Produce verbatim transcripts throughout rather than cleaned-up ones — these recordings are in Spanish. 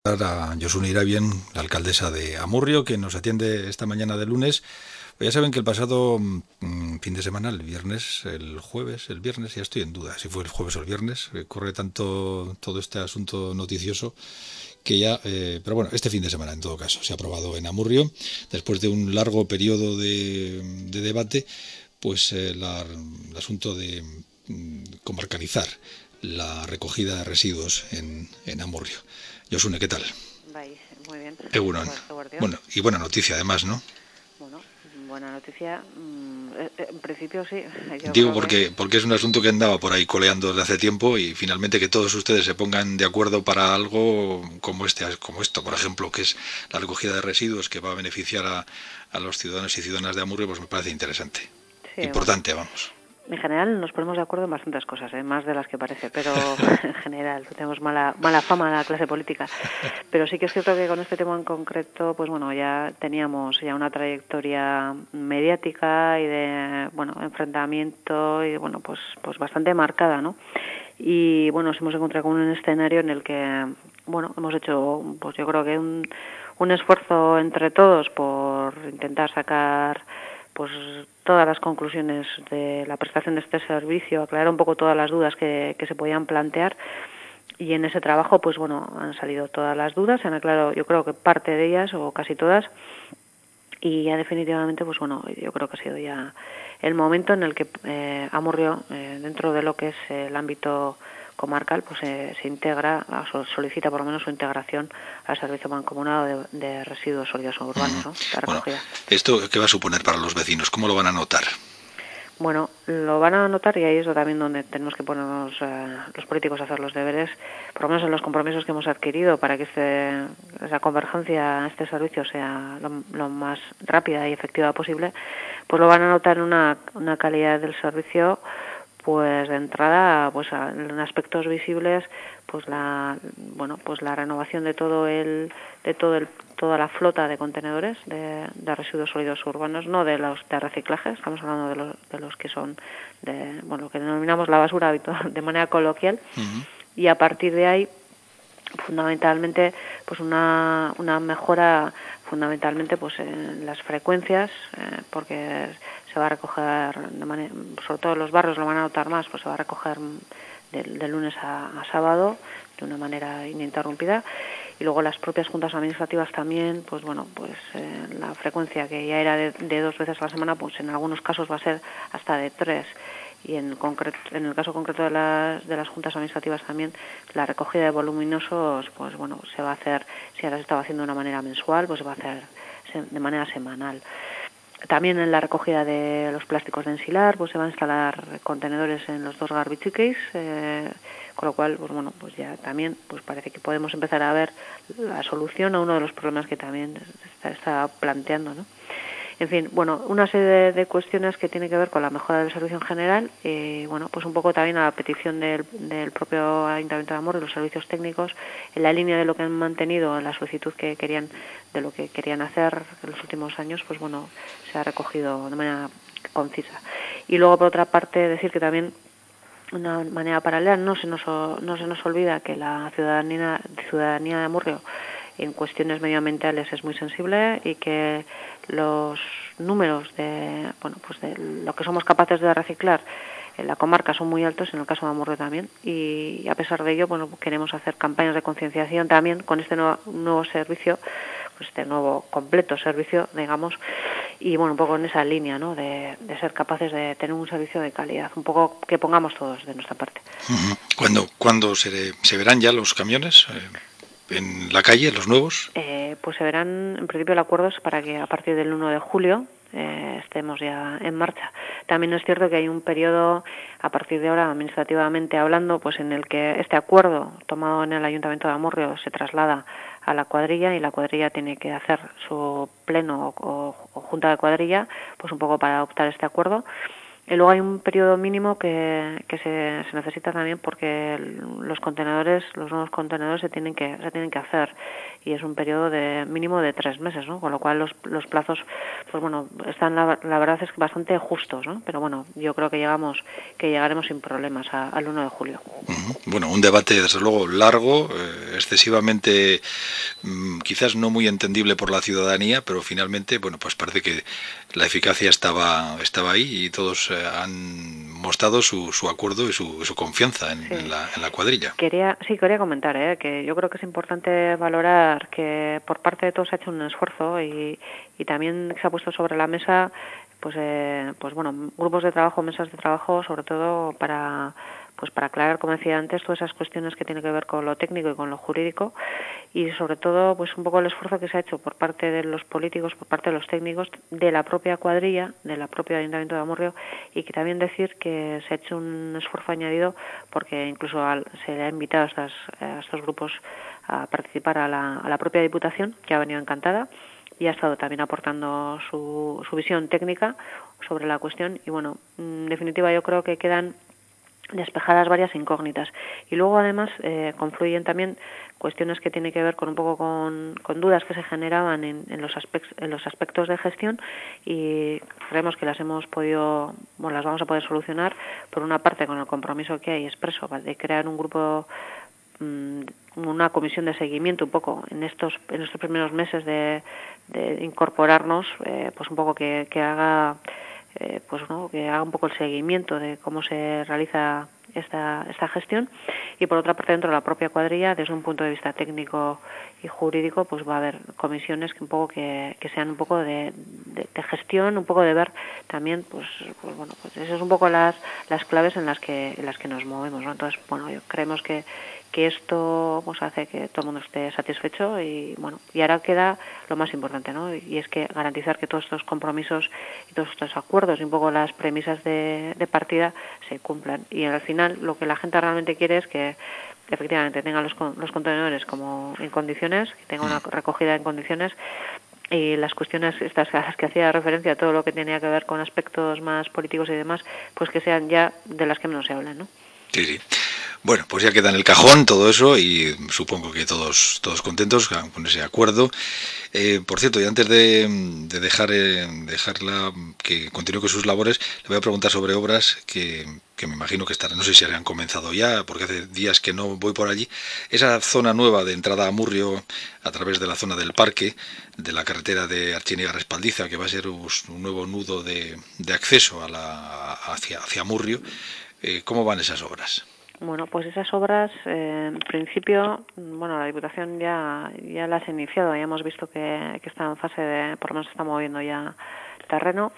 A Josune Irabien, la alcaldesa de Amurrio, que nos atiende esta mañana de lunes. Pues ya saben que el pasado mmm, fin de semana, el viernes, el jueves, el viernes, ya estoy en duda si fue el jueves o el viernes, eh, corre tanto todo este asunto noticioso que ya, eh, pero bueno, este fin de semana en todo caso, se ha aprobado en Amurrio, después de un largo periodo de, de debate, pues eh, la, el asunto de mmm, comarcalizar la recogida de residuos en, en Amurrio. Josune, ¿qué tal? Vais, muy bien. Egunon. Bueno, y buena noticia además, ¿no? Bueno, buena noticia. En principio sí, yo Digo creo que... porque, porque es un asunto que andaba por ahí coleando desde hace tiempo y finalmente que todos ustedes se pongan de acuerdo para algo como este, como esto, por ejemplo, que es la recogida de residuos que va a beneficiar a, a los ciudadanos y ciudadanas de Amurrio, pues me parece interesante. Sí, bueno, Importante, vamos. en general nos ponemos de acuerdo en bastantes cosas, ¿eh? Más de las que parece, pero en general tenemos mala mala fama en la clase política. Pero sí que es cierto que con este tema en concreto, pues bueno, ya teníamos ya una trayectoria mediática y de, bueno, enfrentamiento y bueno, pues pues bastante marcada, ¿no? Y bueno, nos hemos encontrado con un escenario en el que, bueno, hemos hecho, pues yo creo que un, un esfuerzo entre todos por intentar sacar pues todas las conclusiones de la prestación de este servicio, aclarar un poco todas las dudas que, que se podían plantear, y en ese trabajo pues bueno, han salido todas las dudas, se han aclarado yo creo que parte de ellas o casi todas, y ya definitivamente pues bueno, yo creo que ha sido ya el momento en el que eh, Amurrio, eh, dentro de lo que es el ámbito comarcal, pues eh, se integra, solicita por lo menos su integración al servicio mancomunado de, de residuos sólidos urbanos, ¿no? La Bueno, recogida. ¿esto qué va a suponer para los vecinos? ¿Cómo lo van a notar? Bueno, lo van a notar y ahí es también donde tenemos que ponernos eh, los políticos a hacer los deberes, por lo menos en los compromisos que hemos adquirido para que este, esa convergencia a este servicio sea lo, lo más rápida y efectiva posible, pues lo van a notar en una, una calidad del servicio, pues de entrada, pues en aspectos visibles, pues la, bueno, pues la renovación de todo el, de todo el toda la flota de contenedores de, de residuos sólidos urbanos, no de los de reciclaje, estamos hablando de los, de los que son de, bueno, lo que denominamos la basura habitual, de manera coloquial, uh-huh. Y a partir de ahí, fundamentalmente, pues una, una mejora fundamentalmente pues en las frecuencias, eh, porque se va a recoger, de manera, sobre todo los barrios lo van a notar más, pues se va a recoger de, de lunes a, a sábado de una manera ininterrumpida. Y luego las propias juntas administrativas también, pues bueno, pues eh, la frecuencia que ya era de, de dos veces a la semana, pues en algunos casos va a ser hasta de tres. Y en concreto, en el caso concreto de las, de las juntas administrativas también, la recogida de voluminosos, pues bueno, se va a hacer, si ahora se estaba haciendo de una manera mensual, pues se va a hacer de manera semanal. También en la recogida de los plásticos de ensilar, pues se van a instalar contenedores en los dos garbage cases, eh, con lo cual, pues bueno, pues ya también, pues parece que podemos empezar a ver la solución a uno de los problemas que también está, está planteando, ¿no? En fin, bueno, una serie de, de cuestiones que tienen que ver con la mejora del servicio en general, y eh, bueno, pues un poco también a la petición del, del propio Ayuntamiento de Amurrio y los servicios técnicos, en la línea de lo que han mantenido en la solicitud que querían, de lo que querían hacer en los últimos años, pues bueno, se ha recogido de manera concisa. Y luego, por otra parte, decir que también de una manera paralela no se nos no se nos olvida que la ciudadanía ciudadanía de Amurrio en cuestiones medioambientales es muy sensible y que los números de bueno pues de lo que somos capaces de reciclar en la comarca son muy altos, en el caso de Amurrio también, y a pesar de ello, bueno, queremos hacer campañas de concienciación también con este nuevo, nuevo servicio, pues este nuevo completo servicio, digamos, y bueno, un poco en esa línea, ¿no? De, de ser capaces de tener un servicio de calidad, un poco que pongamos todos de nuestra parte. Uh-huh. ¿Cuándo, ¿cuándo se, se verán ya los camiones eh, en la calle, los nuevos? Eh, pues se verán, en principio el acuerdo es para que a partir del uno de julio eh, estemos ya en marcha. También es cierto que hay un periodo, a partir de ahora, administrativamente hablando, pues en el que este acuerdo tomado en el Ayuntamiento de Amurrio se traslada a la cuadrilla y la cuadrilla tiene que hacer su pleno o, o, o junta de cuadrilla, pues un poco para adoptar este acuerdo. Y luego hay un periodo mínimo que, que se, se necesita también porque los contenedores, los nuevos contenedores se tienen que se tienen que hacer y es un periodo de mínimo de tres meses, ¿no? Con lo cual los, los plazos, pues bueno, están la, la verdad es que bastante justos, ¿no? Pero bueno, yo creo que llegamos, que llegaremos sin problemas a, al uno de julio. Uh-huh. Bueno, un debate desde luego largo, eh, excesivamente mmm, quizás no muy entendible por la ciudadanía, pero finalmente, bueno, pues parece que la eficacia estaba estaba ahí y todos eh, han mostrado su, su acuerdo y su, su confianza en, sí. en, la, en la cuadrilla. Quería, sí, quería comentar ¿eh? que yo creo que es importante valorar que por parte de todos se ha hecho un esfuerzo y, y también se ha puesto sobre la mesa, pues, eh, pues bueno, grupos de trabajo, mesas de trabajo, sobre todo para, pues para aclarar, como decía antes, todas esas cuestiones que tienen que ver con lo técnico y con lo jurídico, y sobre todo, pues un poco el esfuerzo que se ha hecho por parte de los políticos, por parte de los técnicos, de la propia cuadrilla, de la propia Ayuntamiento de Amurrio, y que también decir que se ha hecho un esfuerzo añadido porque incluso al, se le ha invitado a, estas, a estos grupos a participar a la, a la propia Diputación, que ha venido encantada y ha estado también aportando su, su visión técnica sobre la cuestión. Y bueno, en definitiva yo creo que quedan despejadas varias incógnitas. Y luego además eh, confluyen también cuestiones que tienen que ver con un poco con, con dudas que se generaban en, en, los aspectos, en los aspectos de gestión, y creemos que las hemos podido, bueno, las vamos a poder solucionar, por una parte con el compromiso que hay expreso de crear un grupo, una comisión de seguimiento un poco en estos en estos primeros meses de, de incorporarnos, eh, pues un poco que, que haga eh, pues no que haga un poco el seguimiento de cómo se realiza esta esta gestión. Y por otra parte, dentro de la propia cuadrilla, desde un punto de vista técnico y jurídico, pues va a haber comisiones que un poco que, que sean un poco de, de, de gestión, un poco de ver también, pues, pues bueno, pues esas son un poco las las claves en las que en las que nos movemos, ¿no? Entonces, bueno, yo creemos que que esto pues hace que todo el mundo esté satisfecho y bueno, y ahora queda lo más importante, ¿no? Y es que garantizar que todos estos compromisos y todos estos acuerdos y un poco las premisas de, de partida se cumplan. Y al final lo que la gente realmente quiere es que efectivamente tengan los, los contenedores como en condiciones, que tenga una recogida en condiciones, y las cuestiones estas a las que hacía referencia, todo lo que tenía que ver con aspectos más políticos y demás, pues que sean ya de las que menos se hablan, ¿no? Sí, sí. Bueno, pues ya queda en el cajón todo eso y supongo que todos todos contentos con ese acuerdo. Eh, por cierto, y antes de, de dejar eh, dejarla que continúe con sus labores, le voy a preguntar sobre obras que, que me imagino que estarán, no sé si han comenzado ya, porque hace días que no voy por allí. Esa zona nueva de entrada a Amurrio a través de la zona del parque, de la carretera de Archiniegas-Respaldiza, que va a ser un nuevo nudo de, de acceso a la, hacia, hacia Amurrio. Eh, ¿Cómo van esas obras? Bueno, pues esas obras, eh, en principio, bueno, la Diputación ya ya las ha iniciado, ya hemos visto que, que está en fase de, por lo menos se está moviendo ya terreno.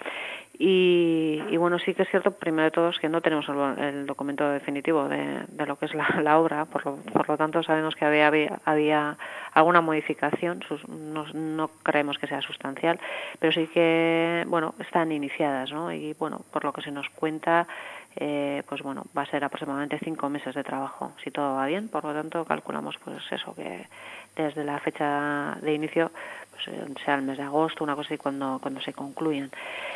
Y, y bueno, sí que es cierto, primero de todo, es que no tenemos el, el documento definitivo de, de lo que es la, la obra, por lo, por lo tanto sabemos que había, había, había alguna modificación, sus, no, no creemos que sea sustancial, pero sí que, bueno, están iniciadas, ¿no? Y bueno, por lo que se nos cuenta, eh, pues bueno, va a ser aproximadamente cinco meses de trabajo, si todo va bien. Por lo tanto, calculamos pues eso, que desde la fecha de inicio, pues sea el mes de agosto, una cosa así, cuando, cuando se concluyan.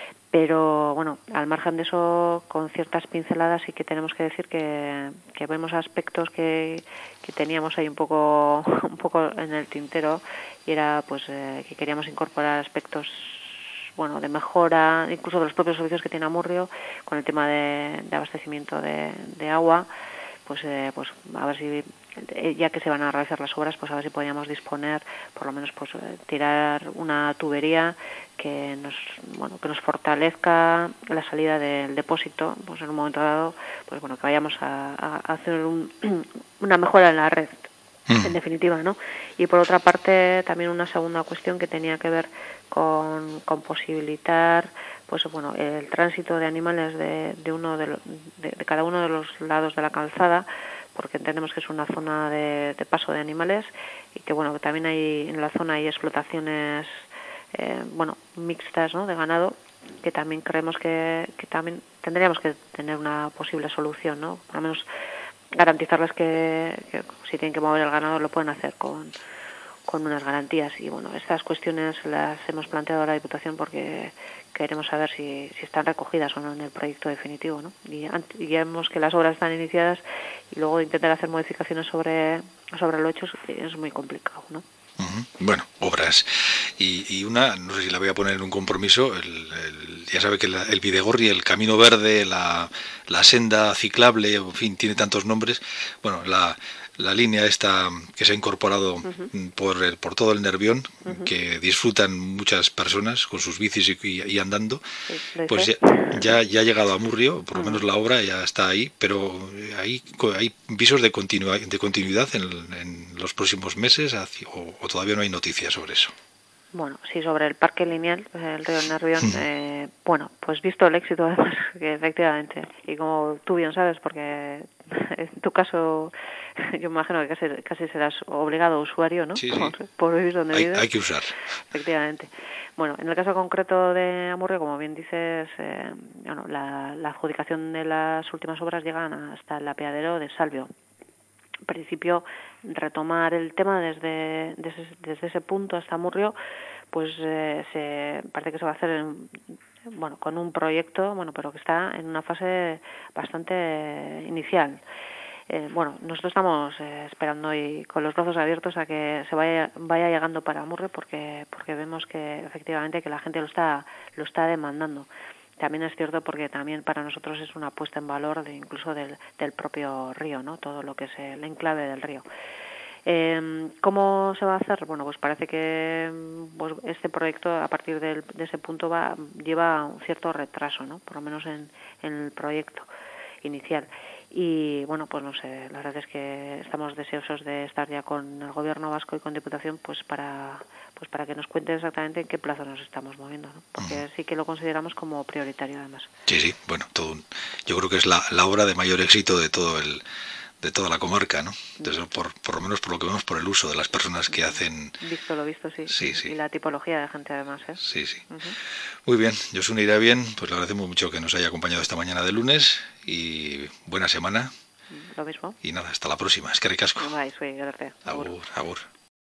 Pero bueno, al margen de eso, con ciertas pinceladas sí que tenemos que decir que, que vemos aspectos que, que teníamos ahí un poco un poco en el tintero, y era pues eh, que queríamos incorporar aspectos, bueno, de mejora, incluso de los propios servicios que tiene Amurrio, con el tema de, de abastecimiento de, de agua, pues eh, pues a ver si, ya que se van a realizar las obras, pues a ver si podíamos disponer, por lo menos pues tirar una tubería que nos, bueno, que nos fortalezca la salida del depósito, pues en un momento dado, pues bueno, que vayamos a, a hacer un, una mejora en la red, en definitiva, ¿no? Y por otra parte, también una segunda cuestión que tenía que ver con, con posibilitar, pues bueno, el tránsito de animales de, de uno de, lo, de, de cada uno de los lados de la calzada, porque entendemos que es una zona de, de paso de animales, y que bueno, que también hay en la zona hay explotaciones eh, bueno, mixtas, ¿no?, de ganado, que también creemos que, que también tendríamos que tener una posible solución, ¿no? Por lo menos garantizarles que, que si tienen que mover el ganado lo pueden hacer con con unas garantías. Y bueno, estas cuestiones las hemos planteado a la Diputación porque queremos saber si, si están recogidas o no en el proyecto definitivo, ¿no? Y, y ya vemos que las obras están iniciadas y luego intentar hacer modificaciones sobre, sobre lo hecho es muy complicado, ¿no? Uh-huh. Bueno, obras. Y, y una, no sé si la voy a poner en un compromiso, el, el, ya sabe que la, el Bidegorri, el Camino Verde, la, la senda ciclable, en fin, tiene tantos nombres. Bueno, la, la línea esta que se ha incorporado uh-huh. por, el, por todo el Nervión, uh-huh. que disfrutan muchas personas con sus bicis y, y, y andando, sí, pues ya, ya, ya ha llegado a Murrio, por lo menos la obra ya está ahí, pero hay, hay visos de, continua, de continuidad en, en los próximos meses o, o todavía no hay noticias sobre eso. Bueno, sí, sobre el parque lineal, el río Nervión, eh, bueno, pues visto el éxito además, que efectivamente, y como tú bien sabes, porque en tu caso yo me imagino que casi, casi serás obligado usuario, ¿no? Sí, sí. Por, por vivir donde hay, vives. Hay que usar. Efectivamente. Bueno, en el caso concreto de Amurrio, como bien dices, eh, bueno, la, la adjudicación de las últimas obras llegan hasta el apeadero de Salvio. En principio, retomar el tema desde, desde, desde ese punto hasta Amurrio, pues eh, se parece que se va a hacer en, bueno, con un proyecto, bueno, pero que está en una fase bastante inicial. Eh, bueno, nosotros estamos eh, esperando y con los brazos abiertos a que se vaya vaya llegando para Amurrio porque porque vemos que efectivamente que la gente lo está lo está demandando. También es cierto porque también para nosotros es una puesta en valor de incluso del, del propio río, ¿no? Todo lo que es el enclave del río. Eh, ¿Cómo se va a hacer? Bueno, pues parece que pues, este proyecto a partir del, de ese punto va lleva un cierto retraso, ¿no? Por lo menos en, en el proyecto inicial. Y bueno, pues no sé, la verdad es que estamos deseosos de estar ya con el Gobierno vasco y con Diputación pues para pues para que nos cuente exactamente en qué plazo nos estamos moviendo, ¿no? Porque uh-huh. sí que lo consideramos como prioritario además. Sí, sí, bueno, todo un, yo creo que es la, la obra de mayor éxito de todo el de toda la comarca, ¿no? Entonces, por, por lo menos por lo que vemos por el uso de las personas que hacen... Visto lo visto, sí. Sí, sí. Y la tipología de gente además, ¿eh? Sí, sí. Uh-huh. Muy bien, Josune irá bien, pues le agradecemos mucho que nos haya acompañado esta mañana de lunes y buena semana. Lo mismo. Y nada, hasta la próxima. Es que ricasco. Bai, zuei, gracias. Agur, agur.